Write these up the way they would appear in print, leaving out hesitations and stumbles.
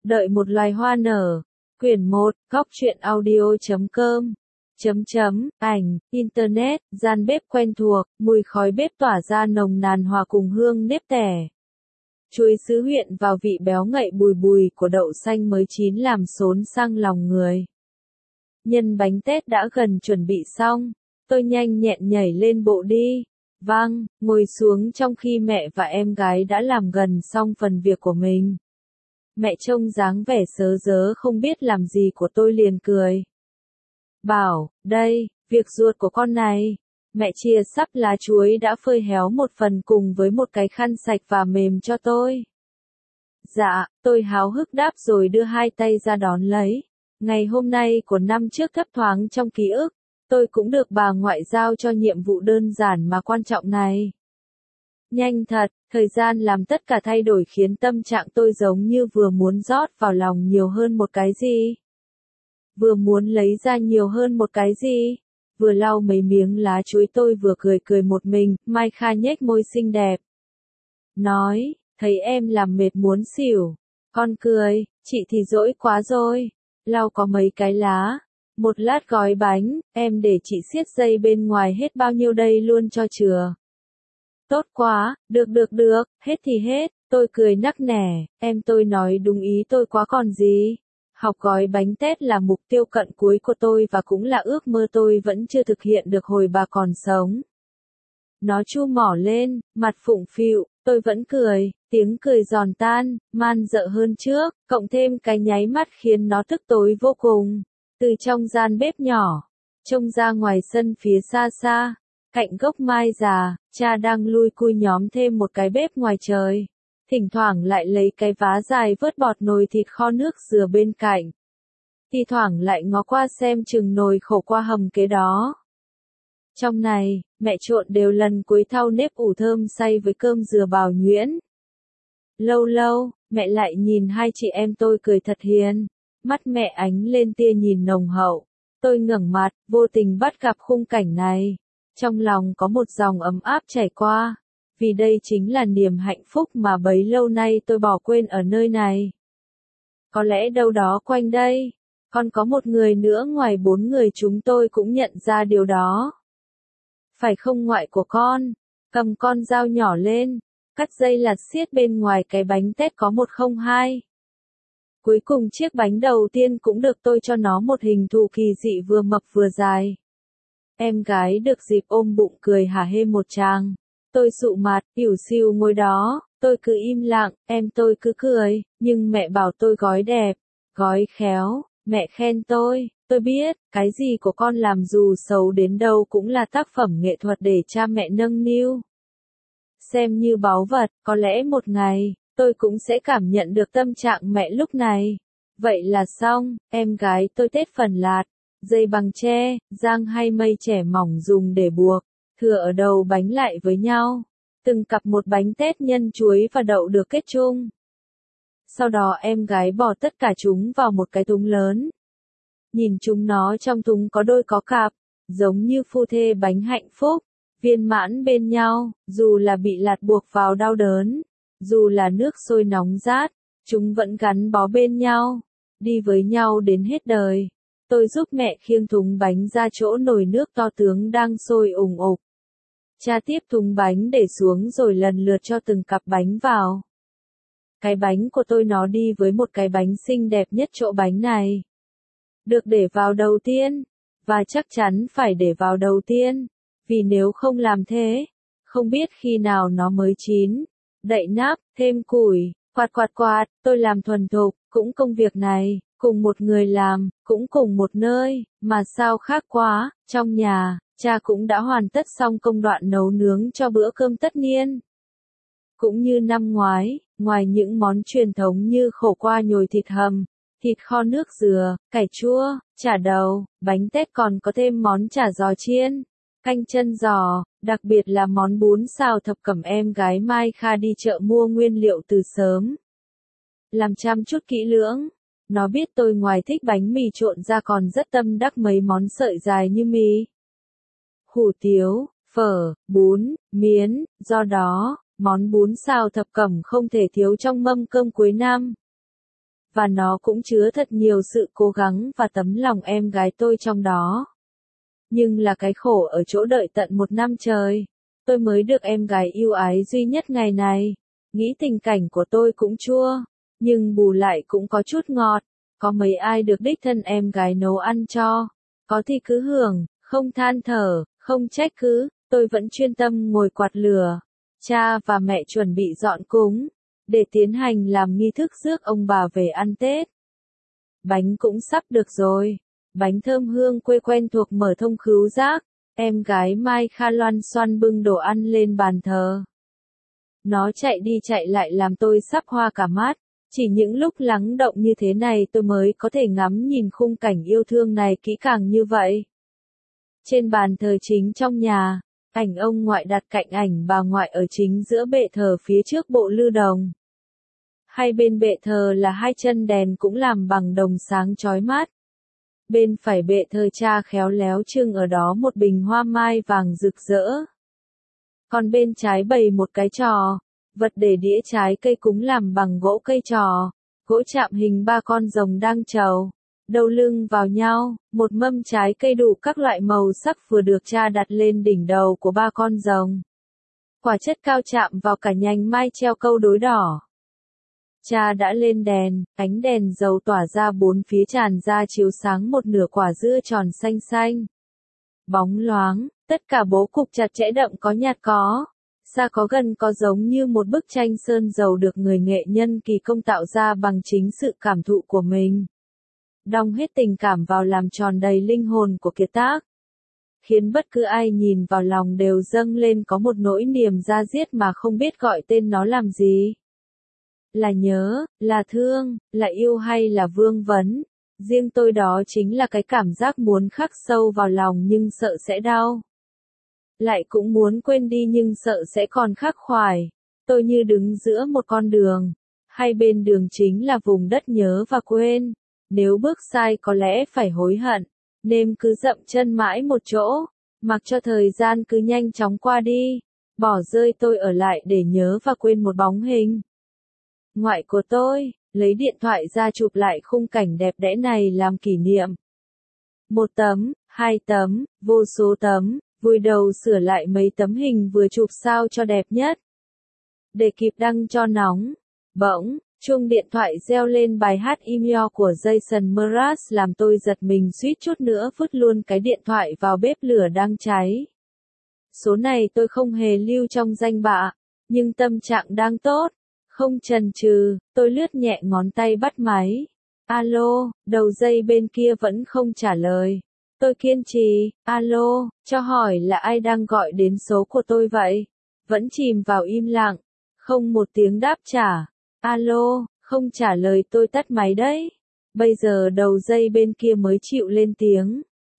Đợi một loài hoa nở. Quyển 1, góc truyện audio.com. Ảnh, Internet, gian bếp quen thuộc, mùi khói bếp tỏa ra nồng nàn hòa cùng hương nếp tẻ. Chuối sứ huyện vào vị béo ngậy bùi bùi của đậu xanh mới chín làm xốn sang lòng người. Nhân bánh tét đã gần chuẩn bị xong, tôi nhanh nhẹn nhảy lên bộ đi. Vâng, ngồi xuống trong khi mẹ và em gái đã làm gần xong phần việc của mình. Mẹ trông dáng vẻ sớ dớ không biết làm gì của tôi liền cười. Bảo, đây, việc ruột của con này. Mẹ chia sắp lá chuối đã phơi héo một phần cùng với một cái khăn sạch và mềm cho tôi. Dạ, tôi háo hức đáp rồi đưa hai tay ra đón lấy. Ngày hôm nay của năm trước thấp thoáng trong ký ức, tôi cũng được bà ngoại giao cho nhiệm vụ đơn giản mà quan trọng này. Nhanh thật, thời gian làm tất cả thay đổi khiến tâm trạng tôi giống như vừa muốn rót vào lòng nhiều hơn một cái gì. Vừa muốn lấy ra nhiều hơn một cái gì. Vừa lau mấy miếng lá chuối tôi vừa cười cười một mình, Mai Kha nhếch môi xinh đẹp. Nói, thấy em làm mệt muốn xỉu. Con cười, chị thì dỗi quá rồi. Lau có mấy cái lá. Một lát gói bánh, em để chị siết dây bên ngoài hết bao nhiêu đây luôn cho chừa. Tốt quá, được, hết thì hết, tôi cười nắc nẻ, em tôi nói đúng ý tôi quá còn gì. Học gói bánh tét là mục tiêu cận cuối của tôi và cũng là ước mơ tôi vẫn chưa thực hiện được hồi bà còn sống. Nó chu mỏ lên, mặt phụng phịu, tôi vẫn cười, tiếng cười giòn tan, man dợ hơn trước, cộng thêm cái nháy mắt khiến nó tức tối vô cùng. Từ trong gian bếp nhỏ, trông ra ngoài sân phía xa xa, cạnh gốc mai già, cha đang lui cui nhóm thêm một cái bếp ngoài trời. Thỉnh thoảng lại lấy cái vá dài vớt bọt nồi thịt kho nước dừa bên cạnh. Thì thoảng lại ngó qua xem chừng nồi khổ qua hầm kế đó. Trong này, mẹ trộn đều lần cuối thau nếp ủ thơm xay với cơm dừa bào nhuyễn. Lâu lâu, mẹ lại nhìn hai chị em tôi cười thật hiền. Mắt mẹ ánh lên tia nhìn nồng hậu. Tôi ngẩng mặt, vô tình bắt gặp khung cảnh này. Trong lòng có một dòng ấm áp chảy qua. Vì đây chính là niềm hạnh phúc mà bấy lâu nay tôi bỏ quên ở nơi này. Có lẽ đâu đó quanh đây, còn có một người nữa ngoài 4 người chúng tôi cũng nhận ra điều đó. Phải không ngoại của con? Cầm con dao nhỏ lên, cắt dây lạt xiết bên ngoài cái bánh tét có 102. Cuối cùng chiếc bánh đầu tiên cũng được tôi cho nó một hình thù kỳ dị vừa mập vừa dài. Em gái được dịp ôm bụng cười hả hê một tràng. Tôi sụ mặt, ỉu xìu ngồi đó, tôi cứ im lặng, em tôi cứ cười, nhưng mẹ bảo tôi gói đẹp, gói khéo, mẹ khen tôi biết, cái gì của con làm dù xấu đến đâu cũng là tác phẩm nghệ thuật để cha mẹ nâng niu. Xem như báu vật, có lẽ một ngày, tôi cũng sẽ cảm nhận được tâm trạng mẹ lúc này. Vậy là xong, em gái tôi tết phần lạt, dây bằng tre, giang hay mây trẻ mỏng dùng để buộc. Thừa ở đầu bánh lại với nhau. Từng cặp một bánh tét nhân chuối và đậu được kết chung. Sau đó em gái bỏ tất cả chúng vào một cái thúng lớn. Nhìn chúng nó trong thúng có đôi có cặp, giống như phu thê bánh hạnh phúc, viên mãn bên nhau, dù là bị lạt buộc vào đau đớn, dù là nước sôi nóng rát, chúng vẫn gắn bó bên nhau, đi với nhau đến hết đời. Tôi giúp mẹ khiêng thúng bánh ra chỗ nồi nước to tướng đang sôi ủng ục. Cha tiếp thúng bánh để xuống rồi lần lượt cho từng cặp bánh vào. Cái bánh của tôi nó đi với một cái bánh xinh đẹp nhất chỗ bánh này. Được để vào đầu tiên, và chắc chắn phải để vào đầu tiên, vì nếu không làm thế, không biết khi nào nó mới chín. Đậy nắp, thêm củi, quạt, tôi làm thuần thục, cũng công việc này, cùng một người làm, cũng cùng một nơi, mà sao khác quá, trong nhà. Cha cũng đã hoàn tất xong công đoạn nấu nướng cho bữa cơm tất niên. Cũng như năm ngoái, ngoài những món truyền thống như khổ qua nhồi thịt hầm, thịt kho nước dừa, cải chua, chả đầu, bánh tét còn có thêm món chả giò chiên, canh chân giò, đặc biệt là món bún xào thập cẩm em gái Mai Kha đi chợ mua nguyên liệu từ sớm. Làm chăm chút kỹ lưỡng. Nó biết tôi ngoài thích bánh mì trộn ra còn rất tâm đắc mấy món sợi dài như mì, hủ tiếu, phở, bún, miến, do đó, món bún xào thập cẩm không thể thiếu trong mâm cơm cuối năm. và nó cũng chứa thật nhiều sự cố gắng và tấm lòng em gái tôi trong đó. Nhưng là cái khổ ở chỗ đợi tận 1 năm trời, tôi mới được em gái yêu ái duy nhất ngày này. Nghĩ tình cảnh của tôi cũng chua, nhưng bù lại cũng có chút ngọt. Có mấy ai được đích thân em gái nấu ăn cho, có thì cứ hưởng, không than thở, không trách cứ, tôi vẫn chuyên tâm ngồi quạt lửa. Cha và mẹ chuẩn bị dọn cúng, để tiến hành làm nghi thức rước ông bà về ăn Tết. Bánh cũng sắp được rồi, bánh thơm hương quê quen thuộc mở thông khứu giác, em gái Mai Kha loan xoăn bưng đồ ăn lên bàn thờ. Nó chạy đi chạy lại làm tôi sắp hoa cả mắt. Chỉ những lúc lắng động như thế này tôi mới có thể ngắm nhìn khung cảnh yêu thương này kỹ càng như vậy. Trên bàn thờ chính trong nhà, ảnh ông ngoại đặt cạnh ảnh bà ngoại ở chính giữa bệ thờ phía trước bộ lư đồng. Hai bên bệ thờ là 2 chân đèn cũng làm bằng đồng sáng chói mắt. Bên phải bệ thờ cha khéo léo trưng ở đó một bình hoa mai vàng rực rỡ. Còn bên trái bày một cái trò, vật để đĩa trái cây cúng làm bằng gỗ cây trò, gỗ chạm hình 3 con rồng đang trầu, đầu lưng vào nhau, một mâm trái cây đủ các loại màu sắc vừa được cha đặt lên đỉnh đầu của 3 con rồng. Quả chất cao chạm vào cả nhành mai treo câu đối đỏ. Cha đã lên đèn, ánh đèn dầu tỏa ra 4 phía tràn ra chiếu sáng một nửa quả dưa tròn xanh xanh. Bóng loáng, tất cả bố cục chặt chẽ đậm có nhạt có. Xa có gần có giống như một bức tranh sơn dầu được người nghệ nhân kỳ công tạo ra bằng chính sự cảm thụ của mình. Đong hết tình cảm vào làm tròn đầy linh hồn của kiệt tác. Khiến bất cứ ai nhìn vào lòng đều dâng lên có một nỗi niềm da diết mà không biết gọi tên nó làm gì. Là nhớ, là thương, là yêu hay là vương vấn. Riêng tôi đó chính là cái cảm giác muốn khắc sâu vào lòng nhưng sợ sẽ đau. Lại cũng muốn quên đi nhưng sợ sẽ còn khắc khoải. Tôi như đứng giữa một con đường. Hai bên đường chính là vùng đất nhớ và quên. Nếu bước sai có lẽ phải hối hận. Nên cứ dậm chân mãi một chỗ. Mặc cho thời gian cứ nhanh chóng qua đi. Bỏ rơi tôi ở lại để nhớ và quên một bóng hình. Ngoại của tôi, lấy điện thoại ra chụp lại khung cảnh đẹp đẽ này làm kỷ niệm. 1 tấm, 2 tấm, vô số tấm. Vùi đầu sửa lại mấy tấm hình vừa chụp sao cho đẹp nhất. Để kịp đăng cho nóng. Bỗng, chuông điện thoại reo lên bài hát email của Jason Mraz làm tôi giật mình suýt chút nữa vứt luôn cái điện thoại vào bếp lửa đang cháy. Số này tôi không hề lưu trong danh bạ, nhưng tâm trạng đang tốt. Không chần chừ, tôi lướt nhẹ ngón tay bắt máy. Alo, đầu dây bên kia vẫn không trả lời. Tôi kiên trì, alo, cho hỏi là ai đang gọi đến số của tôi vậy? Vẫn chìm vào im lặng, không một tiếng đáp trả. Alo, không trả lời tôi tắt máy đấy. Bây giờ đầu dây bên kia mới chịu lên tiếng.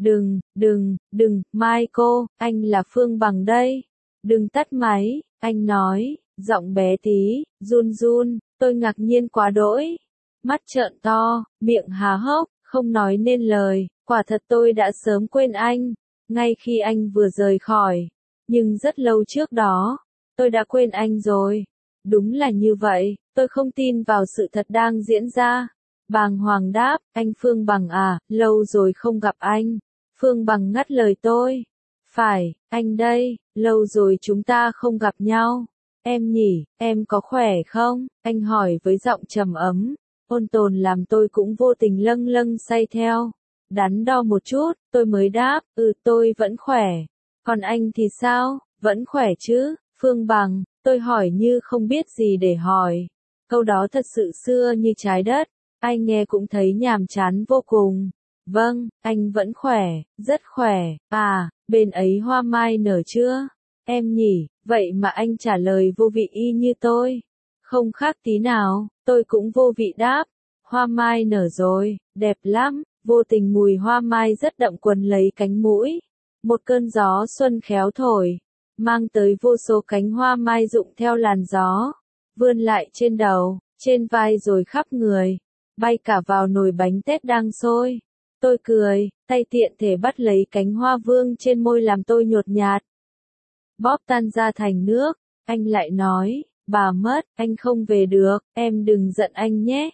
Đừng, Michael, anh là Phương Bằng đây. Đừng tắt máy, anh nói, giọng bé tí, run run, tôi ngạc nhiên quá đỗi. Mắt trợn to, miệng há hốc, không nói nên lời. Quả thật tôi đã sớm quên anh, ngay khi anh vừa rời khỏi. Nhưng rất lâu trước đó, tôi đã quên anh rồi. Đúng là như vậy, tôi không tin vào sự thật đang diễn ra. Bàng hoàng đáp, anh Phương Bằng à, lâu rồi không gặp anh. Phương Bằng ngắt lời tôi. Phải, anh đây, lâu rồi chúng ta không gặp nhau. Em nhỉ, em có khỏe không? Anh hỏi với giọng trầm ấm, ôn tồn làm tôi cũng vô tình lâng lâng say theo. Đắn đo một chút, tôi mới đáp, tôi vẫn khỏe. Còn anh thì sao, vẫn khỏe chứ? Phương Bằng, tôi hỏi như không biết gì để hỏi. Câu đó thật sự xưa như trái đất, anh nghe cũng thấy nhàm chán vô cùng. Vâng, anh vẫn khỏe, rất khỏe. À, bên ấy hoa mai nở chưa? Em nhỉ, vậy mà anh trả lời vô vị y như tôi. Không khác tí nào, tôi cũng vô vị đáp. Hoa mai nở rồi, đẹp lắm. Vô tình mùi hoa mai rất đậm quấn lấy cánh mũi. Một cơn gió xuân khéo thổi, mang tới vô số cánh hoa mai rụng theo làn gió, vươn lại trên đầu, trên vai rồi khắp người, bay cả vào nồi bánh tét đang sôi. Tôi cười, tay tiện thể bắt lấy cánh hoa vương trên môi làm tôi nhột nhạt. Bóp tan ra thành nước, anh lại nói, bà mất, anh không về được, em đừng giận anh nhé.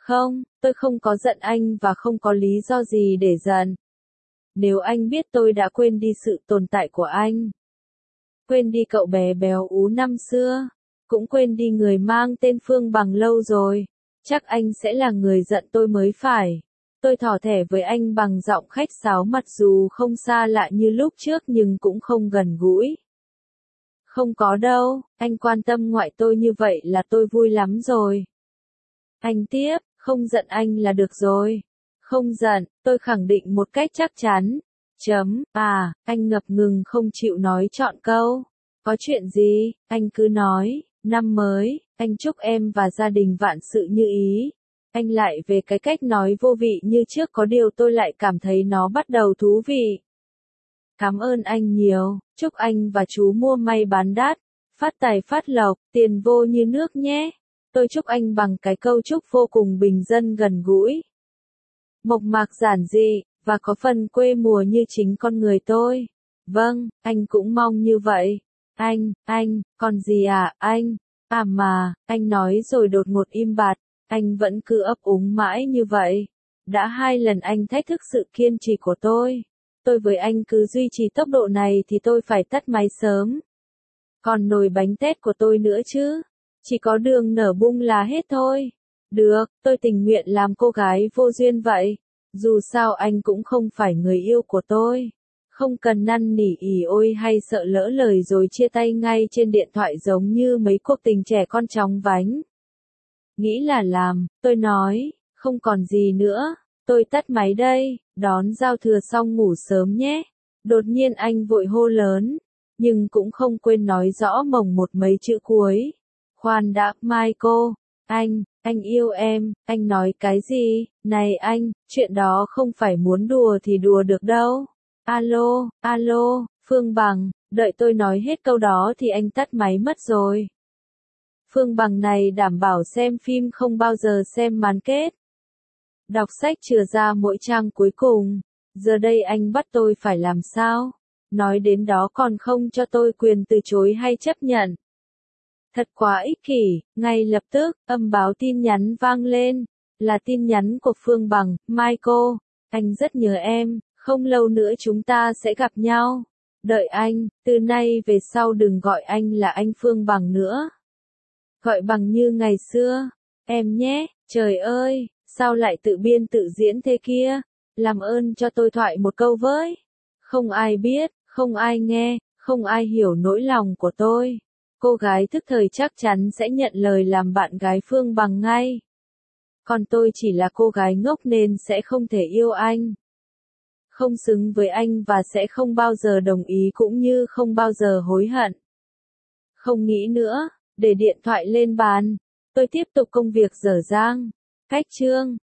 Không, tôi không có giận anh và không có lý do gì để giận. Nếu anh biết tôi đã quên đi sự tồn tại của anh, quên đi cậu bé béo ú năm xưa, cũng quên đi người mang tên Phương Bằng lâu rồi, chắc anh sẽ là người giận tôi mới phải. Tôi thỏ thẻ với anh bằng giọng khách sáo mặc dù không xa lạ như lúc trước nhưng cũng không gần gũi. Không có đâu, anh quan tâm ngoại tôi như vậy là tôi vui lắm rồi. Anh tiếp, không giận anh là được rồi. Không giận, tôi khẳng định một cách chắc chắn. Anh ngập ngừng không chịu nói trọn câu. Có chuyện gì, anh cứ nói, năm mới, anh chúc em và gia đình vạn sự như ý. Anh lại về cái cách nói vô vị như trước có điều tôi lại cảm thấy nó bắt đầu thú vị. Cảm ơn anh nhiều, chúc anh và chú mua may bán đắt, phát tài phát lộc, tiền vô như nước nhé. Tôi chúc anh bằng cái câu chúc vô cùng bình dân gần gũi. Mộc mạc giản dị, và có phần quê mùa như chính con người tôi. Vâng, anh cũng mong như vậy. Anh, còn gì à, anh? À mà, anh nói rồi đột ngột im bặt, anh vẫn cứ ấp úng mãi như vậy. Đã 2 lần anh thách thức sự kiên trì của tôi. Tôi với anh cứ duy trì tốc độ này thì tôi phải tắt máy sớm. Còn nồi bánh tét của tôi nữa chứ. Chỉ có đường nở bung là hết thôi. Được, tôi tình nguyện làm cô gái vô duyên vậy. Dù sao anh cũng không phải người yêu của tôi. Không cần năn nỉ ỉ ôi hay sợ lỡ lời rồi chia tay ngay trên điện thoại giống như mấy cuộc tình trẻ con chóng vánh. Nghĩ là làm, tôi nói, không còn gì nữa, tôi tắt máy đây, đón giao thừa xong ngủ sớm nhé. Đột nhiên anh vội hô lớn, nhưng cũng không quên nói rõ mồng một mấy chữ cuối. Khoan đã, Michael, anh yêu em, anh nói cái gì, này anh, chuyện đó không phải muốn đùa thì đùa được đâu. Alo, Phương Bằng, đợi tôi nói hết câu đó thì anh tắt máy mất rồi. Phương Bằng này đảm bảo xem phim không bao giờ xem màn kết. Đọc sách chừa ra mỗi trang cuối cùng, giờ đây anh bắt tôi phải làm sao? Nói đến đó còn không cho tôi quyền từ chối hay chấp nhận. Thật quá ích kỷ, ngay lập tức, âm báo tin nhắn vang lên. Là tin nhắn của Phương Bằng, Michael, anh rất nhớ em, không lâu nữa chúng ta sẽ gặp nhau. Đợi anh, từ nay về sau đừng gọi anh là anh Phương Bằng nữa. Gọi Bằng như ngày xưa, em nhé, trời ơi, sao lại tự biên tự diễn thế kia, làm ơn cho tôi thoại một câu với. Không ai biết, không ai nghe, không ai hiểu nỗi lòng của tôi. Cô gái thức thời chắc chắn sẽ nhận lời làm bạn gái Phương Bằng ngay. Còn tôi chỉ là cô gái ngốc nên sẽ không thể yêu anh. Không xứng với anh và sẽ không bao giờ đồng ý cũng như không bao giờ hối hận. Không nghĩ nữa, để điện thoại lên bàn. Tôi tiếp tục công việc dở dang. Cách chương